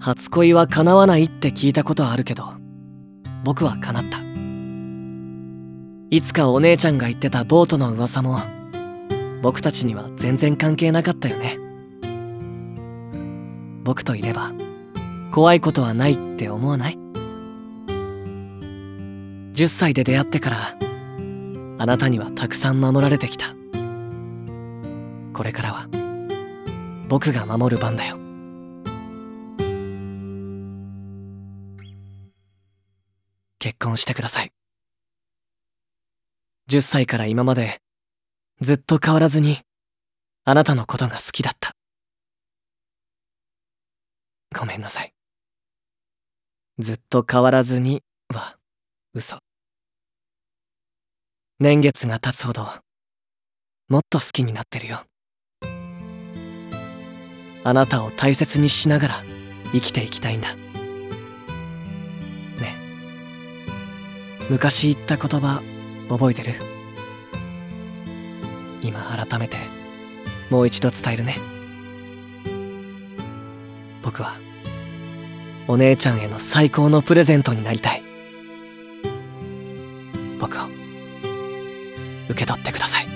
初恋は叶わないって聞いたことはあるけど、僕は叶った。いつかお姉ちゃんが言ってたボートの噂も僕たちには全然関係なかったよね。僕といれば怖いことはないって思わない？ 10 歳で出会ってからあなたにはたくさん守られてきた。これからは僕が守る番だよ。結婚してください。10歳から今までずっと変わらずにあなたのことが好きだった。ごめんなさい。ずっと変わらずには嘘。年月が経つほどもっと好きになってるよ。あなたを大切にしながら生きていきたいんだ。ねえ、昔言った言葉覚えてる？今改めてもう一度伝えるね。僕はお姉ちゃんへの最高のプレゼントになりたい。僕を受け取ってください。